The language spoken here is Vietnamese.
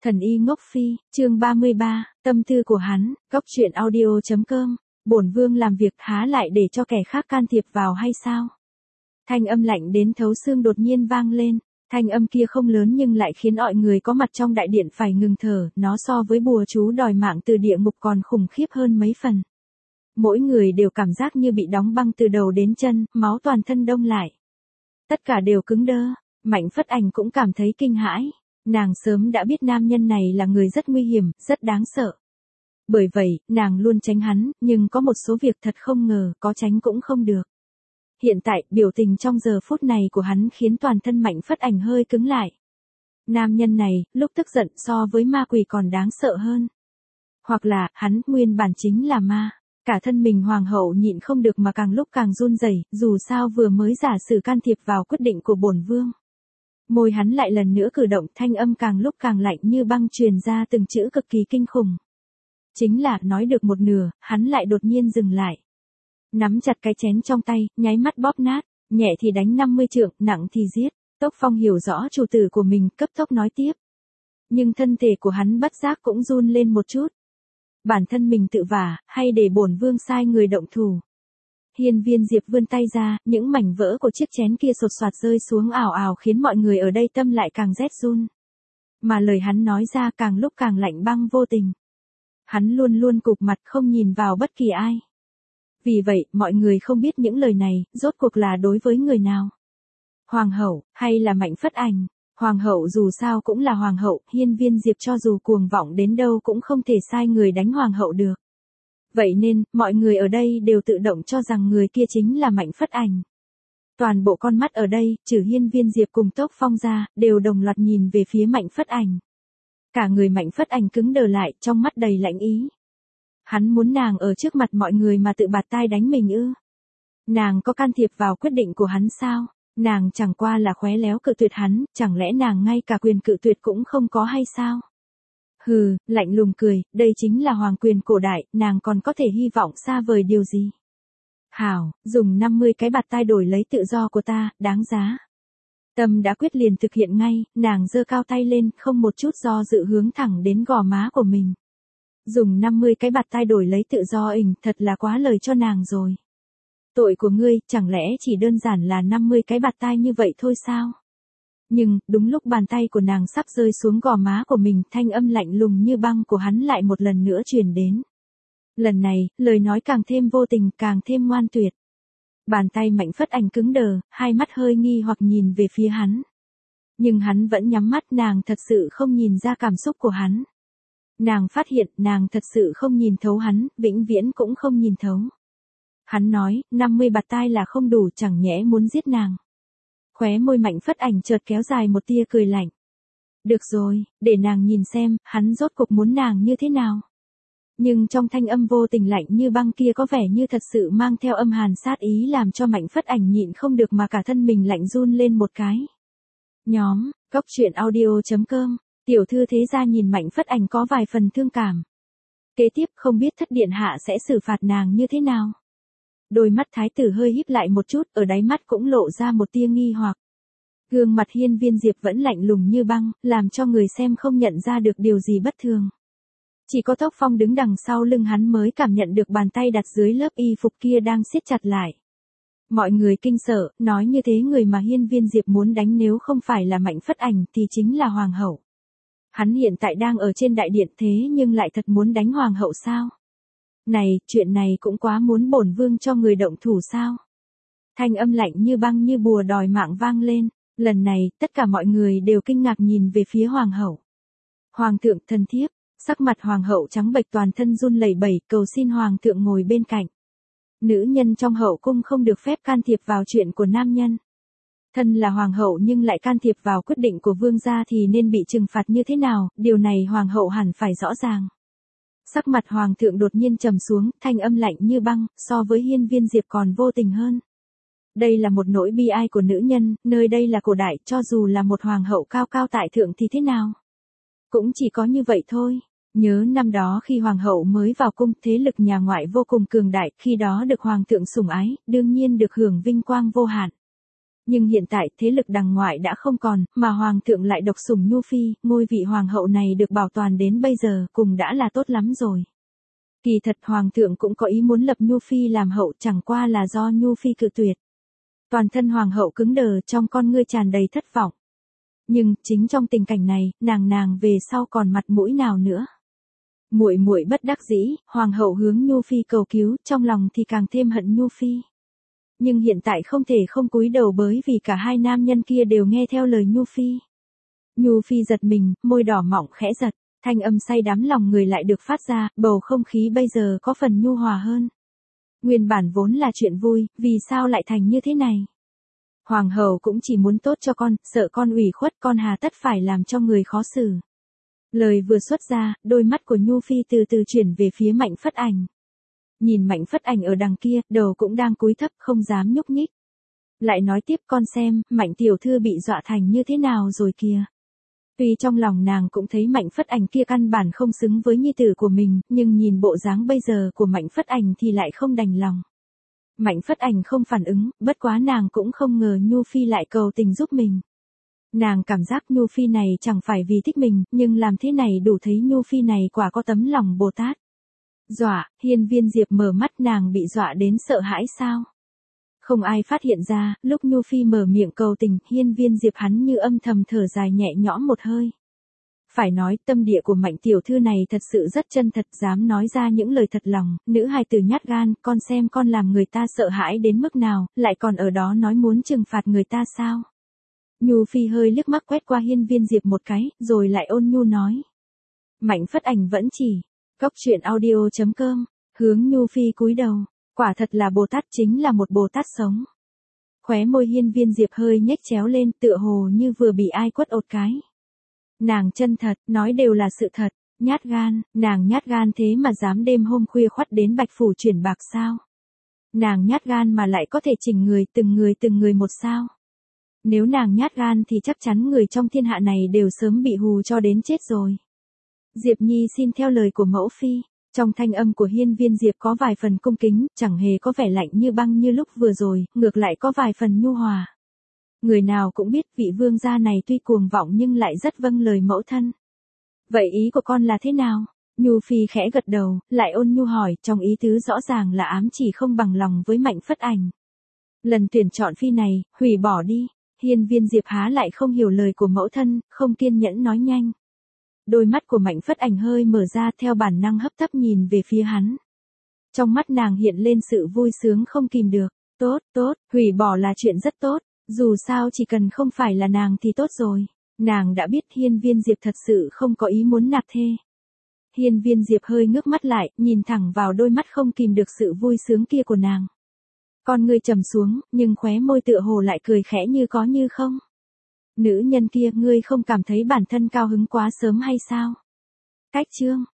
Thần y ngốc phi, chương 33, tâm tư của hắn, góc truyện audio.com, bổn vương làm việc há lại để cho kẻ khác can thiệp vào hay sao? Thanh âm lạnh đến thấu xương đột nhiên vang lên, thanh âm kia không lớn nhưng lại khiến mọi người có mặt trong đại điện phải ngừng thở, nó so với bùa chú đòi mạng từ địa ngục còn khủng khiếp hơn mấy phần. Mỗi người đều cảm giác như bị đóng băng từ đầu đến chân, máu toàn thân đông lại. Tất cả đều cứng đơ, Mạnh Phất Ảnh cũng cảm thấy kinh hãi. Nàng sớm đã biết nam nhân này là người rất nguy hiểm, rất đáng sợ. Bởi vậy, nàng luôn tránh hắn, nhưng có một số việc thật không ngờ, có tránh cũng không được. Hiện tại, biểu tình trong giờ phút này của hắn khiến toàn thân Mạnh Phất Ảnh hơi cứng lại. Nam nhân này, lúc tức giận so với ma quỷ còn đáng sợ hơn. Hoặc là, hắn, nguyên bản chính là ma. Cả thân mình hoàng hậu nhịn không được mà càng lúc càng run rẩy, dù sao vừa mới giả sử can thiệp vào quyết định của bổn vương. Môi hắn lại lần nữa cử động, thanh âm càng lúc càng lạnh như băng truyền ra từng chữ cực kỳ kinh khủng. Chính là, nói được một nửa, hắn lại đột nhiên dừng lại. Nắm chặt cái chén trong tay, nháy mắt bóp nát, nhẹ thì đánh 50 trượng, nặng thì giết. Tốc Phong hiểu rõ chủ tử của mình, cấp tốc nói tiếp. Nhưng thân thể của hắn bất giác cũng run lên một chút. Bản thân mình tự vả, hay để bổn vương sai người động thủ. Hiên Viên Diệp vươn tay ra, những mảnh vỡ của chiếc chén kia sột soạt rơi xuống ảo ảo khiến mọi người ở đây tâm lại càng rét run. Mà lời hắn nói ra càng lúc càng lạnh băng vô tình. Hắn luôn luôn cụp mặt không nhìn vào bất kỳ ai. Vì vậy, mọi người không biết những lời này, rốt cuộc là đối với người nào. Hoàng hậu, hay là Mạnh Phất Ảnh? Hoàng hậu dù sao cũng là hoàng hậu, Hiên Viên Diệp cho dù cuồng vọng đến đâu cũng không thể sai người đánh hoàng hậu được. Vậy nên, mọi người ở đây đều tự động cho rằng người kia chính là Mạnh Phất Ảnh. Toàn bộ con mắt ở đây, trừ Hiên Viên Diệp cùng Tốc Phong ra, đều đồng loạt nhìn về phía Mạnh Phất Ảnh. Cả người Mạnh Phất Ảnh cứng đờ lại, trong mắt đầy lạnh ý. Hắn muốn nàng ở trước mặt mọi người mà tự bạt tai đánh mình ư? Nàng có can thiệp vào quyết định của hắn sao? Nàng chẳng qua là khéo léo cự tuyệt hắn, chẳng lẽ nàng ngay cả quyền cự tuyệt cũng không có hay sao? Hừ, lạnh lùng cười, đây chính là hoàng quyền cổ đại, nàng còn có thể hy vọng xa vời điều gì? Hảo, dùng 50 cái bạt tai đổi lấy tự do của ta, đáng giá. Tâm đã quyết liền thực hiện ngay, nàng giơ cao tay lên, không một chút do dự hướng thẳng đến gò má của mình. Dùng 50 cái bạt tai đổi lấy tự do thật là quá lời cho nàng rồi. Tội của ngươi, chẳng lẽ chỉ đơn giản là 50 cái bạt tai như vậy thôi sao? Nhưng, đúng lúc bàn tay của nàng sắp rơi xuống gò má của mình, thanh âm lạnh lùng như băng của hắn lại một lần nữa truyền đến. Lần này, lời nói càng thêm vô tình, càng thêm ngoan tuyệt. Bàn tay Mạnh Phất Ảnh cứng đờ, hai mắt hơi nghi hoặc nhìn về phía hắn. Nhưng hắn vẫn nhắm mắt, nàng thật sự không nhìn ra cảm xúc của hắn. Nàng phát hiện, nàng thật sự không nhìn thấu hắn, vĩnh viễn cũng không nhìn thấu. Hắn nói, 50 bạt tai là không đủ, chẳng nhẽ muốn giết nàng. Khóe môi Mạnh Phất Ảnh chợt kéo dài một tia cười lạnh. Được rồi, để nàng nhìn xem, hắn rốt cuộc muốn nàng như thế nào. Nhưng trong thanh âm vô tình lạnh như băng kia có vẻ như thật sự mang theo âm hàn sát ý làm cho Mạnh Phất Ảnh nhịn không được mà cả thân mình lạnh run lên một cái. Nhóm, góc truyện audio.com, tiểu thư thế gia nhìn Mạnh Phất Ảnh có vài phần thương cảm. Kế tiếp không biết thất điện hạ sẽ xử phạt nàng như thế nào. Đôi mắt thái tử hơi híp lại một chút, ở đáy mắt cũng lộ ra một tia nghi hoặc. Gương mặt Hiên Viên Diệp vẫn lạnh lùng như băng, làm cho người xem không nhận ra được điều gì bất thường. Chỉ có Tốc Phong đứng đằng sau lưng hắn mới cảm nhận được bàn tay đặt dưới lớp y phục kia đang siết chặt lại. Mọi người kinh sợ, nói như thế người mà Hiên Viên Diệp muốn đánh nếu không phải là Mạnh Phất Ảnh thì chính là hoàng hậu. Hắn hiện tại đang ở trên đại điện thế nhưng lại thật muốn đánh hoàng hậu sao? Này, chuyện này cũng quá muốn bổn vương cho người động thủ sao? Thanh âm lạnh như băng như bùa đòi mạng vang lên, lần này, tất cả mọi người đều kinh ngạc nhìn về phía hoàng hậu. Hoàng thượng thân thiếp, sắc mặt hoàng hậu trắng bệch toàn thân run lẩy bẩy, cầu xin hoàng thượng ngồi bên cạnh. Nữ nhân trong hậu cung không được phép can thiệp vào chuyện của nam nhân. Thân là hoàng hậu nhưng lại can thiệp vào quyết định của vương gia thì nên bị trừng phạt như thế nào, điều này hoàng hậu hẳn phải rõ ràng. Sắc mặt hoàng thượng đột nhiên trầm xuống, thanh âm lạnh như băng, so với Hiên Viên Diệp còn vô tình hơn. Đây là một nỗi bi ai của nữ nhân, nơi đây là cổ đại, cho dù là một hoàng hậu cao cao tại thượng thì thế nào? Cũng chỉ có như vậy thôi. Nhớ năm đó khi hoàng hậu mới vào cung, thế lực nhà ngoại vô cùng cường đại, khi đó được hoàng thượng sủng ái, đương nhiên được hưởng vinh quang vô hạn. Nhưng hiện tại thế lực đằng ngoại đã không còn, mà hoàng thượng lại độc sủng Nhu Phi, ngôi vị hoàng hậu này được bảo toàn đến bây giờ, cùng đã là tốt lắm rồi. Kỳ thật hoàng thượng cũng có ý muốn lập Nhu Phi làm hậu, chẳng qua là do Nhu Phi cự tuyệt. Toàn thân hoàng hậu cứng đờ, trong con ngươi tràn đầy thất vọng. Nhưng chính trong tình cảnh này, nàng về sau còn mặt mũi nào nữa? Muội muội bất đắc dĩ, hoàng hậu hướng Nhu Phi cầu cứu, trong lòng thì càng thêm hận Nhu Phi. Nhưng hiện tại không thể không cúi đầu bởi vì cả hai nam nhân kia đều nghe theo lời Nhu Phi. Nhu Phi giật mình, môi đỏ mọng khẽ giật, thanh âm say đắm lòng người lại được phát ra, bầu không khí bây giờ có phần nhu hòa hơn. Nguyên bản vốn là chuyện vui, vì sao lại thành như thế này? Hoàng hậu cũng chỉ muốn tốt cho con, sợ con ủy khuất, con hà tất phải làm cho người khó xử. Lời vừa xuất ra, đôi mắt của Nhu Phi từ từ chuyển về phía Mạnh Phất Ảnh. Nhìn Mạnh Phất Ảnh ở đằng kia, đầu cũng đang cúi thấp không dám nhúc nhích. Lại nói tiếp, con xem, Mạnh tiểu thư bị dọa thành như thế nào rồi kìa. Tuy trong lòng nàng cũng thấy Mạnh Phất Ảnh kia căn bản không xứng với nhi tử của mình, nhưng nhìn bộ dáng bây giờ của Mạnh Phất Ảnh thì lại không đành lòng. Mạnh Phất Ảnh không phản ứng, bất quá nàng cũng không ngờ Nhu Phi lại cầu tình giúp mình. Nàng cảm giác Nhu Phi này chẳng phải vì thích mình, nhưng làm thế này đủ thấy Nhu Phi này quả có tấm lòng Bồ Tát. Dọa, Hiên Viên Diệp mở mắt, nàng bị dọa đến sợ hãi sao? Không ai phát hiện ra, lúc Nhu Phi mở miệng cầu tình, Hiên Viên Diệp hắn như âm thầm thở dài nhẹ nhõm một hơi. Phải nói, tâm địa của Mạnh tiểu thư này thật sự rất chân thật, dám nói ra những lời thật lòng, nữ hài tử nhát gan, con xem con làm người ta sợ hãi đến mức nào, lại còn ở đó nói muốn trừng phạt người ta sao? Nhu Phi hơi liếc mắt quét qua Hiên Viên Diệp một cái, rồi lại ôn nhu nói. Mạnh Phất Ảnh vẫn chỉ, coctruyện.audio.com, hướng Nhu Phi cúi đầu, quả thật là Bồ Tát, chính là một Bồ Tát sống. Khóe môi Hiên Viên Diệp hơi nhếch chéo lên, tựa hồ như vừa bị ai quất ột cái. Nàng chân thật, nói đều là sự thật, nhát gan, nàng nhát gan thế mà dám đêm hôm khuya khoắt đến Bạch Phủ chuyển bạc sao? Nàng nhát gan mà lại có thể chỉnh từng người một sao? Nếu nàng nhát gan thì chắc chắn người trong thiên hạ này đều sớm bị hù cho đến chết rồi. Diệp Nhi xin theo lời của mẫu phi. Trong thanh âm của Hiên Viên Diệp có vài phần cung kính, chẳng hề có vẻ lạnh như băng như lúc vừa rồi, ngược lại có vài phần nhu hòa. Người nào cũng biết vị vương gia này tuy cuồng vọng nhưng lại rất vâng lời mẫu thân. Vậy ý của con là thế nào? Nhu Phi khẽ gật đầu, lại ôn nhu hỏi, trong ý tứ rõ ràng là ám chỉ không bằng lòng với Mạnh Phất Ảnh. Lần tuyển chọn phi này, hủy bỏ đi. Hiên Viên Diệp há lại không hiểu lời của mẫu thân, không kiên nhẫn nói nhanh. Đôi mắt của Mạnh Phất Ảnh hơi mở ra, theo bản năng hấp tấp nhìn về phía hắn. Trong mắt nàng hiện lên sự vui sướng không kìm được. Tốt, hủy bỏ là chuyện rất tốt, dù sao chỉ cần không phải là nàng thì tốt rồi. Nàng đã biết Hiên Viên Diệp thật sự không có ý muốn nạp thê. Hiên Viên Diệp hơi ngước mắt lại, nhìn thẳng vào đôi mắt không kìm được sự vui sướng kia của nàng. Con ngươi trầm xuống, nhưng khóe môi tựa hồ lại cười khẽ như có như không. Nữ nhân kia, ngươi không cảm thấy bản thân cao hứng quá sớm hay sao? Cách chương